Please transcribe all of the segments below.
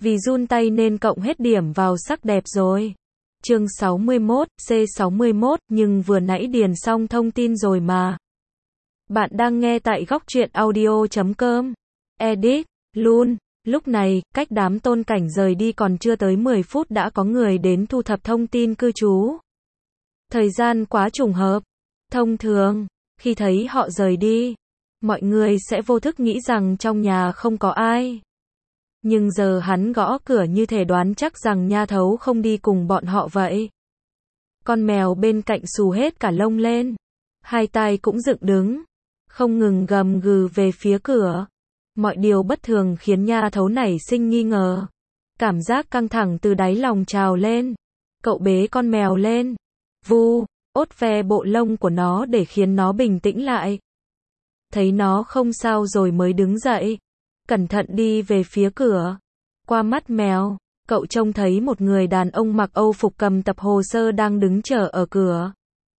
Vì run tay nên cộng hết điểm vào sắc đẹp rồi. Chương 61, C61, nhưng vừa nãy điền xong thông tin rồi mà. Bạn đang nghe tại góc truyện audio.com. Edit, luôn. Lúc này, cách đám Tôn Cảnh rời đi còn chưa tới 10 phút đã có người đến thu thập thông tin cư trú. Thời gian quá trùng hợp. Thông thường, khi thấy họ rời đi, mọi người sẽ vô thức nghĩ rằng trong nhà không có ai. Nhưng giờ hắn gõ cửa như thể đoán chắc rằng Nha Thấu không đi cùng bọn họ vậy. Con mèo bên cạnh xù hết cả lông lên. Hai tai cũng dựng đứng. Không ngừng gầm gừ về phía cửa. Mọi điều bất thường khiến Nha Thấu nảy sinh nghi ngờ. Cảm giác căng thẳng từ đáy lòng trào lên. Cậu bế con mèo lên. Vu, ốt ve bộ lông của nó để khiến nó bình tĩnh lại. Thấy nó không sao rồi mới đứng dậy. Cẩn thận đi về phía cửa. Qua mắt mèo, cậu trông thấy một người đàn ông mặc Âu phục cầm tập hồ sơ đang đứng chờ ở cửa.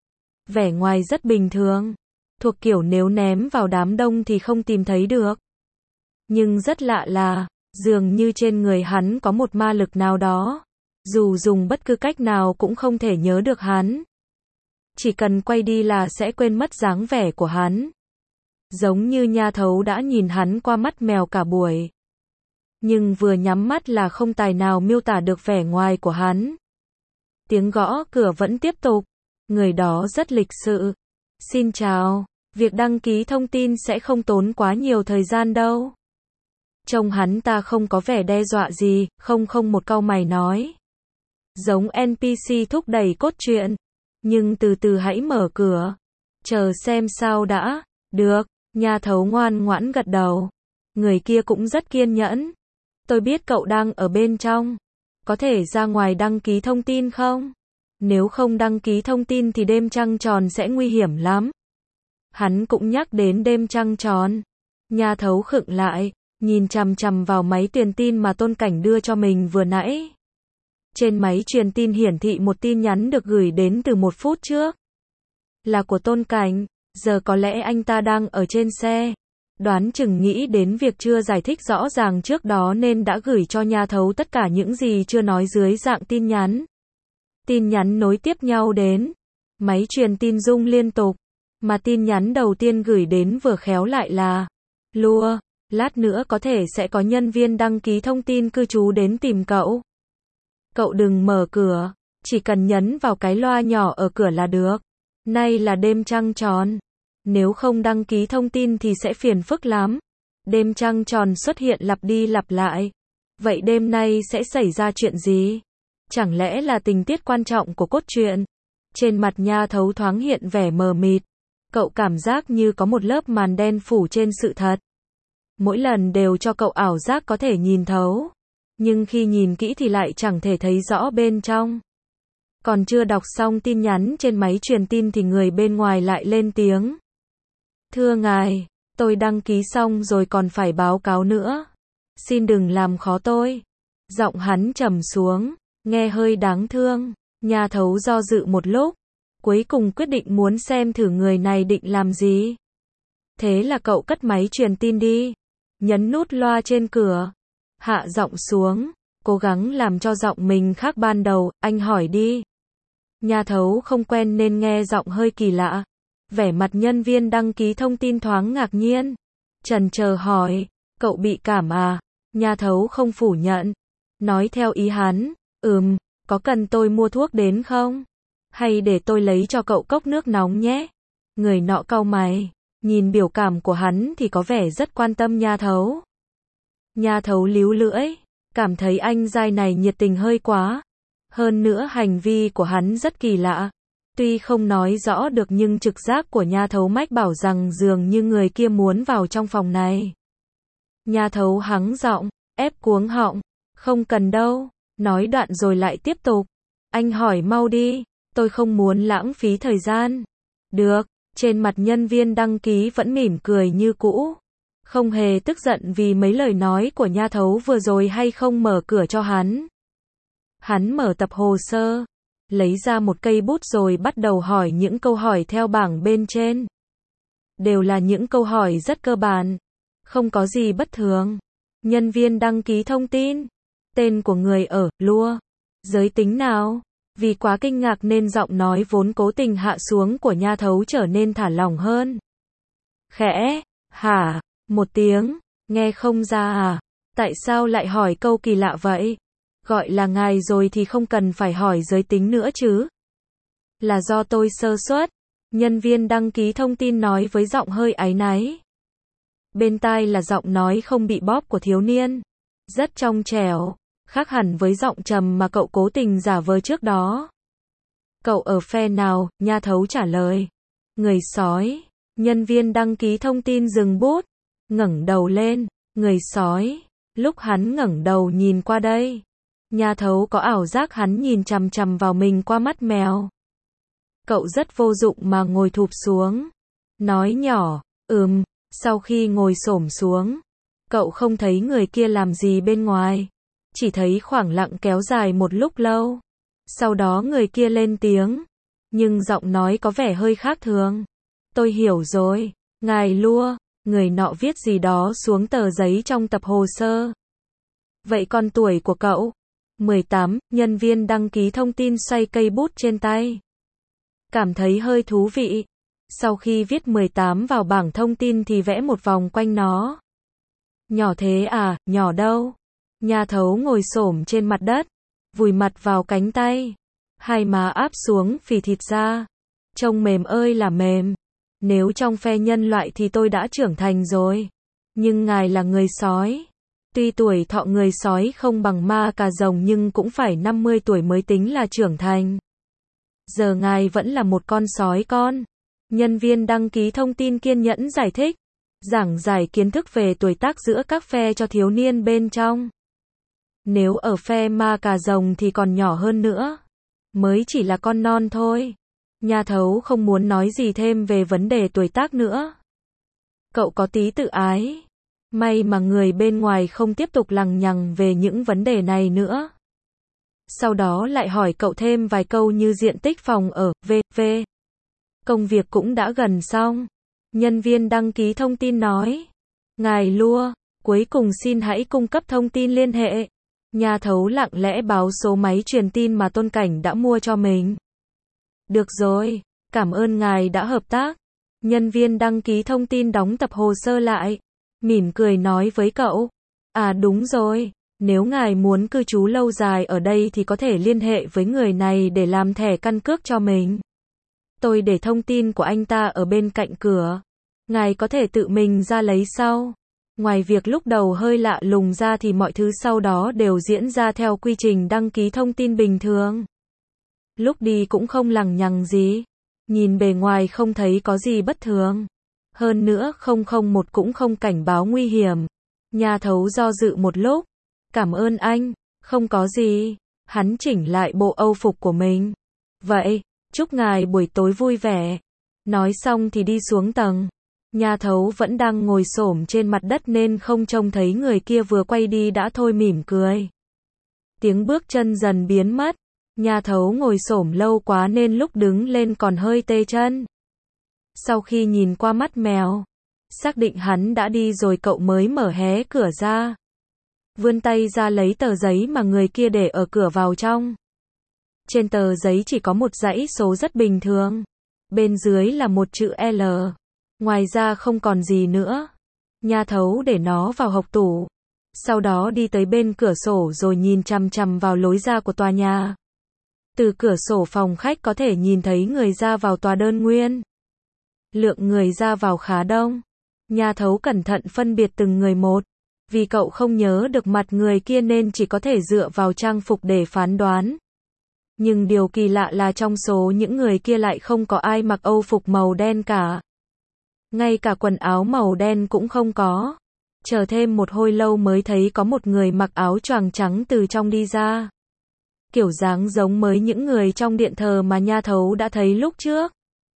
Vẻ ngoài rất bình thường, thuộc kiểu nếu ném vào đám đông thì không tìm thấy được. Nhưng rất lạ là, dường như trên người hắn có một ma lực nào đó. Dù dùng bất cứ cách nào cũng không thể nhớ được hắn. Chỉ cần quay đi là sẽ quên mất dáng vẻ của hắn. Giống như Nha Thấu đã nhìn hắn qua mắt mèo cả buổi. Nhưng vừa nhắm mắt là không tài nào miêu tả được vẻ ngoài của hắn. Tiếng gõ cửa vẫn tiếp tục. Người đó rất lịch sự. Xin chào, việc đăng ký thông tin sẽ không tốn quá nhiều thời gian đâu. Trông hắn ta không có vẻ đe dọa gì, một cau mày nói. Giống NPC thúc đẩy cốt truyện. Nhưng từ từ hãy mở cửa. Chờ xem sao đã. Được. Nha Thấu ngoan ngoãn gật đầu. Người kia cũng rất kiên nhẫn. Tôi biết cậu đang ở bên trong. Có thể ra ngoài đăng ký thông tin không? Nếu không đăng ký thông tin thì đêm trăng tròn sẽ nguy hiểm lắm. Hắn cũng nhắc đến đêm trăng tròn. Nha Thấu khựng lại, nhìn chằm chằm vào máy truyền tin mà Tôn Cảnh đưa cho mình vừa nãy. Trên máy truyền tin hiển thị một tin nhắn được gửi đến từ 1 phút trước. Là của Tôn Cảnh. Giờ có lẽ anh ta đang ở trên xe. Đoán chừng nghĩ đến việc chưa giải thích rõ ràng trước đó nên đã gửi cho Nha Thấu tất cả những gì chưa nói dưới dạng tin nhắn. Tin nhắn nối tiếp nhau đến. Máy truyền tin rung liên tục. Mà tin nhắn đầu tiên gửi đến vừa khéo lại là Lua, lát nữa có thể sẽ có nhân viên đăng ký thông tin cư trú đến tìm cậu. Cậu đừng mở cửa, chỉ cần nhấn vào cái loa nhỏ ở cửa là được. Nay là đêm trăng tròn. Nếu không đăng ký thông tin thì sẽ phiền phức lắm. Đêm trăng tròn xuất hiện lặp đi lặp lại. Vậy đêm nay sẽ xảy ra chuyện gì? Chẳng lẽ là tình tiết quan trọng của cốt truyện? Trên mặt Nha Thấu thoáng hiện vẻ mờ mịt. Cậu cảm giác như có một lớp màn đen phủ trên sự thật. Mỗi lần đều cho cậu ảo giác có thể nhìn thấu. Nhưng khi nhìn kỹ thì lại chẳng thể thấy rõ bên trong. Còn chưa đọc xong tin nhắn trên máy truyền tin thì người bên ngoài lại lên tiếng. Thưa ngài, tôi đăng ký xong rồi còn phải báo cáo nữa. Xin đừng làm khó tôi. Giọng hắn trầm xuống, nghe hơi đáng thương. Nha Thấu do dự một lúc. Cuối cùng quyết định muốn xem thử người này định làm gì. Thế là cậu cất máy truyền tin đi. Nhấn nút loa trên cửa. Hạ giọng xuống. Cố gắng làm cho giọng mình khác ban đầu. Anh hỏi đi. Nha Thấu không quen nên nghe giọng hơi kỳ lạ. Vẻ mặt nhân viên đăng ký thông tin thoáng ngạc nhiên. Chần chờ hỏi. Cậu bị cảm à? Nha Thấu không phủ nhận. Nói theo ý hắn. Có cần tôi mua thuốc đến không? Hay để tôi lấy cho cậu cốc nước nóng nhé? Người nọ cau mày. Nhìn biểu cảm của hắn thì có vẻ rất quan tâm Nha Thấu. Nha Thấu líu lưỡi. Cảm thấy anh giai này nhiệt tình hơi quá. Hơn nữa hành vi của hắn rất kỳ lạ. Tuy không nói rõ được nhưng trực giác của Nha Thấu mách bảo rằng dường như người kia muốn vào trong phòng này. Nha Thấu hắng giọng, ép cuống họng. Không cần đâu. Nói đoạn rồi lại tiếp tục. Anh hỏi mau đi. Tôi không muốn lãng phí thời gian. Được. Trên mặt nhân viên đăng ký vẫn mỉm cười như cũ. Không hề tức giận vì mấy lời nói của Nha Thấu vừa rồi hay không mở cửa cho hắn. Hắn mở tập hồ sơ. Lấy ra một cây bút rồi bắt đầu hỏi những câu hỏi theo bảng bên trên. Đều là những câu hỏi rất cơ bản. Không có gì bất thường. Nhân viên đăng ký thông tin. Tên của người ở Lua. Giới tính nào? Vì quá kinh ngạc nên giọng nói vốn cố tình hạ xuống của Nha Thấu trở nên thả lỏng hơn. Khẽ, hả, một tiếng, nghe không ra à? Tại sao lại hỏi câu kỳ lạ vậy? Gọi là ngài rồi thì không cần phải hỏi giới tính nữa chứ. Là do tôi sơ suất. Nhân viên đăng ký thông tin nói với giọng hơi áy náy. Bên tai là giọng nói không bị bóp của thiếu niên. Rất trong trẻo, khác hẳn với giọng trầm mà cậu cố tình giả vờ trước đó. Cậu ở phe nào? Nha Thấu trả lời. Người sói. Nhân viên đăng ký thông tin dừng bút, ngẩng đầu lên. Người sói. Lúc hắn ngẩng đầu nhìn qua đây, Nha Thấu có ảo giác hắn nhìn chằm chằm vào mình qua mắt mèo. Cậu rất vô dụng mà ngồi thụp xuống. Nói nhỏ, sau khi ngồi xổm xuống, cậu không thấy người kia làm gì bên ngoài. Chỉ thấy khoảng lặng kéo dài một lúc lâu. Sau đó người kia lên tiếng, nhưng giọng nói có vẻ hơi khác thường. Tôi hiểu rồi, ngài Lua. Người nọ viết gì đó xuống tờ giấy trong tập hồ sơ. Vậy còn tuổi của cậu? 18, nhân viên đăng ký thông tin xoay cây bút trên tay. Cảm thấy hơi thú vị. Sau khi viết 18 vào bảng thông tin thì vẽ một vòng quanh nó. Nhỏ thế à? Nhỏ đâu? Nha Thấu ngồi xổm trên mặt đất, vùi mặt vào cánh tay, hai má áp xuống phì thịt ra. Trông mềm ơi là mềm. Nếu trong phe nhân loại thì tôi đã trưởng thành rồi. Nhưng ngài là người sói. Tuy tuổi thọ người sói không bằng ma cà rồng nhưng cũng phải 50 tuổi mới tính là trưởng thành. Giờ ngài vẫn là một con sói con. Nhân viên đăng ký thông tin kiên nhẫn giải thích, giảng giải kiến thức về tuổi tác giữa các phe cho thiếu niên bên trong. Nếu ở phe ma cà rồng thì còn nhỏ hơn nữa. Mới chỉ là con non thôi. Nha Thấu không muốn nói gì thêm về vấn đề tuổi tác nữa. Cậu có tí tự ái. May mà người bên ngoài không tiếp tục lằng nhằng về những vấn đề này nữa. Sau đó lại hỏi cậu thêm vài câu như diện tích phòng ở, v.v. Công việc cũng đã gần xong. Nhân viên đăng ký thông tin nói. Ngài Lua, cuối cùng xin hãy cung cấp thông tin liên hệ. Nha Thấu lặng lẽ báo số máy truyền tin mà Tôn Cảnh đã mua cho mình. Được rồi, cảm ơn ngài đã hợp tác. Nhân viên đăng ký thông tin đóng tập hồ sơ lại, mỉm cười nói với cậu. À đúng rồi, nếu ngài muốn cư trú lâu dài ở đây thì có thể liên hệ với người này để làm thẻ căn cước cho mình. Tôi để thông tin của anh ta ở bên cạnh cửa. Ngài có thể tự mình ra lấy sau. Ngoài việc lúc đầu hơi lạ lùng ra thì mọi thứ sau đó đều diễn ra theo quy trình đăng ký thông tin bình thường. Lúc đi cũng không lằng nhằng gì. Nhìn bề ngoài không thấy có gì bất thường. Hơn nữa 001 cũng không cảnh báo nguy hiểm. Nha Thấu do dự một lúc. Cảm ơn anh, không có gì. Hắn chỉnh lại bộ âu phục của mình. Vậy, chúc ngài buổi tối vui vẻ. Nói xong thì đi xuống tầng. Nha Thấu vẫn đang ngồi xổm trên mặt đất nên không trông thấy người kia vừa quay đi đã thôi mỉm cười. Tiếng bước chân dần biến mất. Nha Thấu ngồi xổm lâu quá nên lúc đứng lên còn hơi tê chân. Sau khi nhìn qua mắt mèo, xác định hắn đã đi rồi cậu mới mở hé cửa ra. Vươn tay ra lấy tờ giấy mà người kia để ở cửa vào trong. Trên tờ giấy chỉ có một dãy số rất bình thường. Bên dưới là một chữ L. Ngoài ra không còn gì nữa. Nha Thấu để nó vào hộc tủ. Sau đó đi tới bên cửa sổ rồi nhìn chằm chằm vào lối ra của tòa nhà. Từ cửa sổ phòng khách có thể nhìn thấy người ra vào tòa đơn nguyên. Lượng người ra vào khá đông. Nha Thấu cẩn thận phân biệt từng người một. Vì cậu không nhớ được mặt người kia nên chỉ có thể dựa vào trang phục để phán đoán. Nhưng điều kỳ lạ là trong số những người kia lại không có ai mặc âu phục màu đen cả. Ngay cả quần áo màu đen cũng không có. Chờ thêm một hồi lâu mới thấy có một người mặc áo choàng trắng từ trong đi ra. Kiểu dáng giống mới những người trong điện thờ mà Nha Thấu đã thấy lúc trước.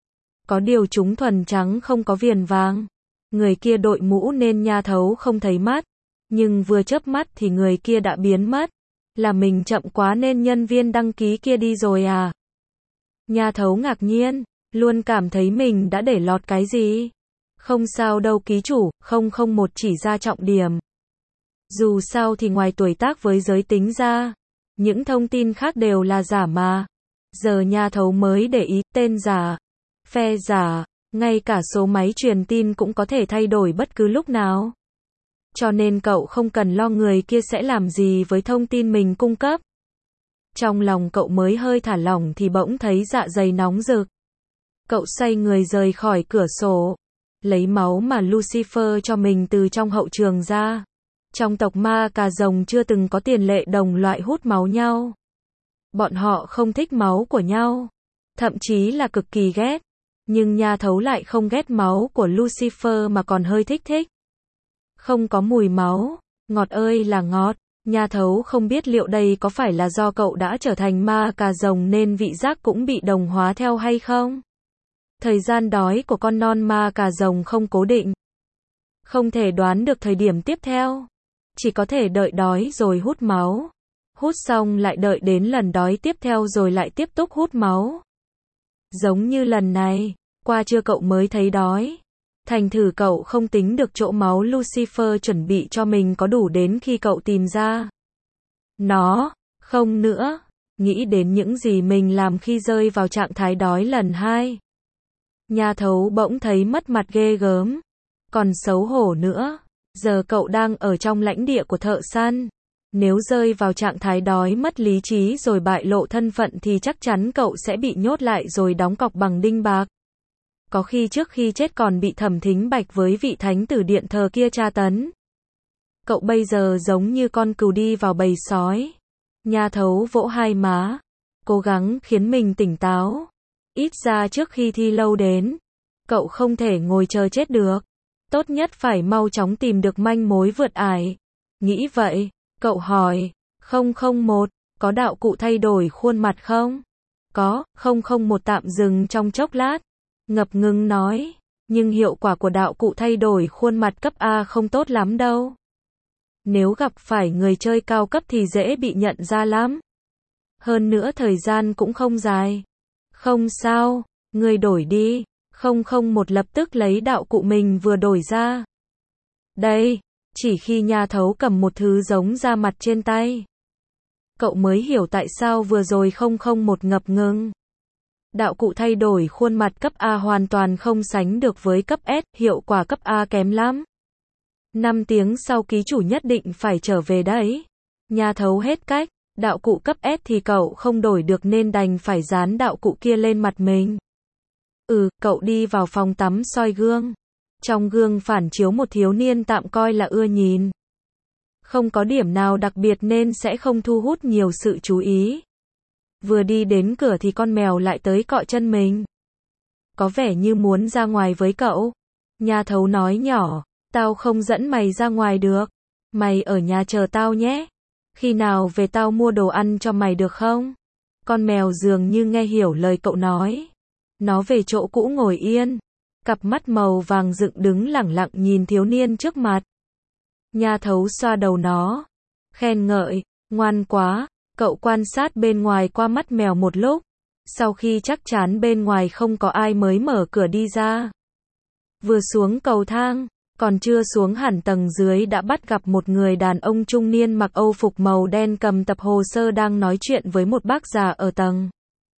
Có điều chúng thuần trắng không có viền vàng. Người kia đội mũ nên Nha Thấu không thấy mắt. Nhưng vừa chớp mắt thì người kia đã biến mất. Là mình chậm quá nên nhân viên đăng ký kia đi rồi à? Nha Thấu ngạc nhiên, luôn cảm thấy mình đã để lọt cái gì. Không sao đâu ký chủ, 001 chỉ ra trọng điểm. Dù sao thì ngoài tuổi tác với giới tính ra, những thông tin khác đều là giả mà. Giờ nhà thấu mới để ý, tên giả, phe giả, ngay cả số máy truyền tin cũng có thể thay đổi bất cứ lúc nào. Cho nên cậu không cần lo người kia sẽ làm gì với thông tin mình cung cấp. Trong lòng cậu mới hơi thả lỏng thì bỗng thấy dạ dày nóng rực. Cậu xoay người rời khỏi cửa sổ, lấy máu mà Lucifer cho mình từ trong hậu trường ra. Trong tộc ma cà rồng chưa từng có tiền lệ đồng loại hút máu nhau. Bọn họ không thích máu của nhau, thậm chí là cực kỳ ghét. Nhưng nha thấu lại không ghét máu của Lucifer mà còn hơi thích. Không có mùi máu, ngọt ơi là ngọt. Nha thấu không biết liệu đây có phải là do cậu đã trở thành ma cà rồng nên vị giác cũng bị đồng hóa theo hay không? Thời gian đói của con non ma cà rồng không cố định. Không thể đoán được thời điểm tiếp theo. Chỉ có thể đợi đói rồi hút máu. Hút xong lại đợi đến lần đói tiếp theo rồi lại tiếp tục hút máu. Giống như lần này, qua trưa cậu mới thấy đói. Thành thử cậu không tính được chỗ máu Lucifer chuẩn bị cho mình có đủ đến khi cậu tìm ra nó. Không nữa, nghĩ đến những gì mình làm khi rơi vào trạng thái đói lần 2. Nha thấu bỗng thấy mất mặt ghê gớm. Còn xấu hổ nữa, giờ cậu đang ở trong lãnh địa của thợ săn. Nếu rơi vào trạng thái đói mất lý trí rồi bại lộ thân phận thì chắc chắn cậu sẽ bị nhốt lại rồi đóng cọc bằng đinh bạc. Có khi trước khi chết còn bị Thẩm Thính Bạch với vị thánh tử điện thờ kia tra tấn. Cậu bây giờ giống như con cừu đi vào bầy sói. Nha thấu vỗ hai má, cố gắng khiến mình tỉnh táo. Ít ra trước khi thi lâu đến, cậu không thể ngồi chờ chết được. Tốt nhất phải mau chóng tìm được manh mối vượt ải. Nghĩ vậy, cậu hỏi, 001, có đạo cụ thay đổi khuôn mặt không? Có, 001 tạm dừng trong chốc lát. Ngập ngừng nói, nhưng hiệu quả của đạo cụ thay đổi khuôn mặt cấp A không tốt lắm đâu. Nếu gặp phải người chơi cao cấp thì dễ bị nhận ra lắm. Hơn nữa thời gian cũng không dài. Không sao, người đổi đi. 001 lập tức lấy đạo cụ mình vừa đổi ra. Đây, chỉ khi nha thấu cầm một thứ giống da mặt trên tay. Cậu mới hiểu tại sao vừa rồi 001 ngập ngừng. Đạo cụ thay đổi khuôn mặt cấp A hoàn toàn không sánh được với cấp S, hiệu quả cấp A kém lắm. 5 tiếng sau ký chủ nhất định phải trở về đấy. Nha thấu hết cách, đạo cụ cấp S thì cậu không đổi được nên đành phải dán đạo cụ kia lên mặt mình. Cậu đi vào phòng tắm soi gương. Trong gương phản chiếu một thiếu niên tạm coi là ưa nhìn. Không có điểm nào đặc biệt nên sẽ không thu hút nhiều sự chú ý. Vừa đi đến cửa thì con mèo lại tới cọ chân mình. Có vẻ như muốn ra ngoài với cậu. Nha thấu nói nhỏ, tao không dẫn mày ra ngoài được. Mày ở nhà chờ tao nhé. Khi nào về tao mua đồ ăn cho mày được không? Con mèo dường như nghe hiểu lời cậu nói. Nó về chỗ cũ ngồi yên. Cặp mắt màu vàng dựng đứng lẳng lặng nhìn thiếu niên trước mặt. Nha thấu xoa đầu nó. Khen ngợi, ngoan quá. Cậu quan sát bên ngoài qua mắt mèo một lúc. Sau khi chắc chắn bên ngoài không có ai mới mở cửa đi ra. Vừa xuống cầu thang, còn chưa xuống hẳn tầng dưới đã bắt gặp một người đàn ông trung niên mặc âu phục màu đen cầm tập hồ sơ đang nói chuyện với một bác già ở tầng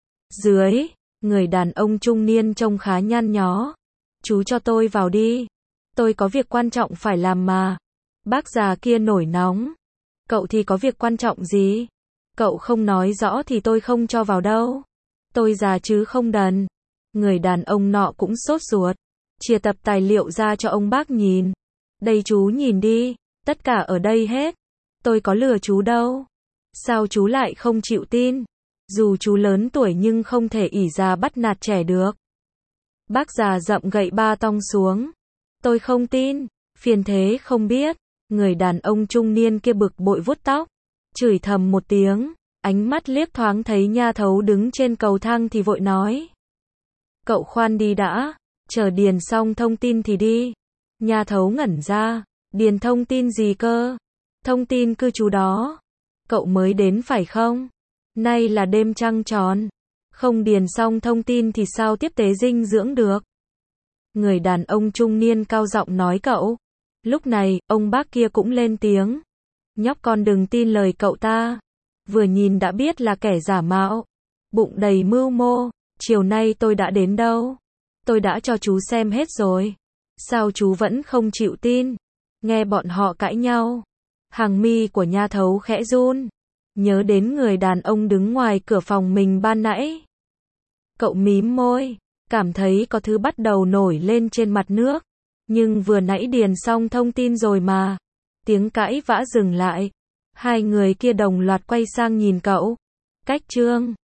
dưới. Người đàn ông trung niên trông khá nhăn nhó. Chú cho tôi vào đi. Tôi có việc quan trọng phải làm mà. Bác già kia nổi nóng. Cậu thì có việc quan trọng gì? Cậu không nói rõ thì tôi không cho vào đâu. Tôi già chứ không đần. Người đàn ông nọ cũng sốt ruột. Chia tập tài liệu ra cho ông bác nhìn. Đây chú nhìn đi. Tất cả ở đây hết. Tôi có lừa chú đâu. Sao chú lại không chịu tin? Dù chú lớn tuổi nhưng không thể ỷ già bắt nạt trẻ được. Bác già dậm gậy ba tong xuống. Tôi không tin. Phiền thế không biết. Người đàn ông trung niên kia bực bội vuốt tóc. Chửi thầm một tiếng. Ánh mắt liếc thoáng thấy nha thấu đứng trên cầu thang thì vội nói. Cậu khoan đi đã. Chờ điền xong thông tin thì đi. Nha thấu ngẩn ra. Điền thông tin gì cơ? Thông tin cư trú đó. Cậu mới đến phải không? Nay là đêm trăng tròn. Không điền xong thông tin thì sao tiếp tế dinh dưỡng được? Người đàn ông trung niên cao giọng nói cậu. Lúc này, ông bác kia cũng lên tiếng. Nhóc con đừng tin lời cậu ta. Vừa nhìn đã biết là kẻ giả mạo. Bụng đầy mưu mô. Chiều nay tôi đã đến đâu? Tôi đã cho chú xem hết rồi. Sao chú vẫn không chịu tin? Nghe bọn họ cãi nhau. Hàng mi của Nha Thấu khẽ run. Nhớ đến người đàn ông đứng ngoài cửa phòng mình ban nãy. Cậu mím môi. Cảm thấy có thứ bắt đầu nổi lên trên mặt nước. Nhưng vừa nãy điền xong thông tin rồi mà. Tiếng cãi vã dừng lại. Hai người kia đồng loạt quay sang nhìn cậu. Cách Trương.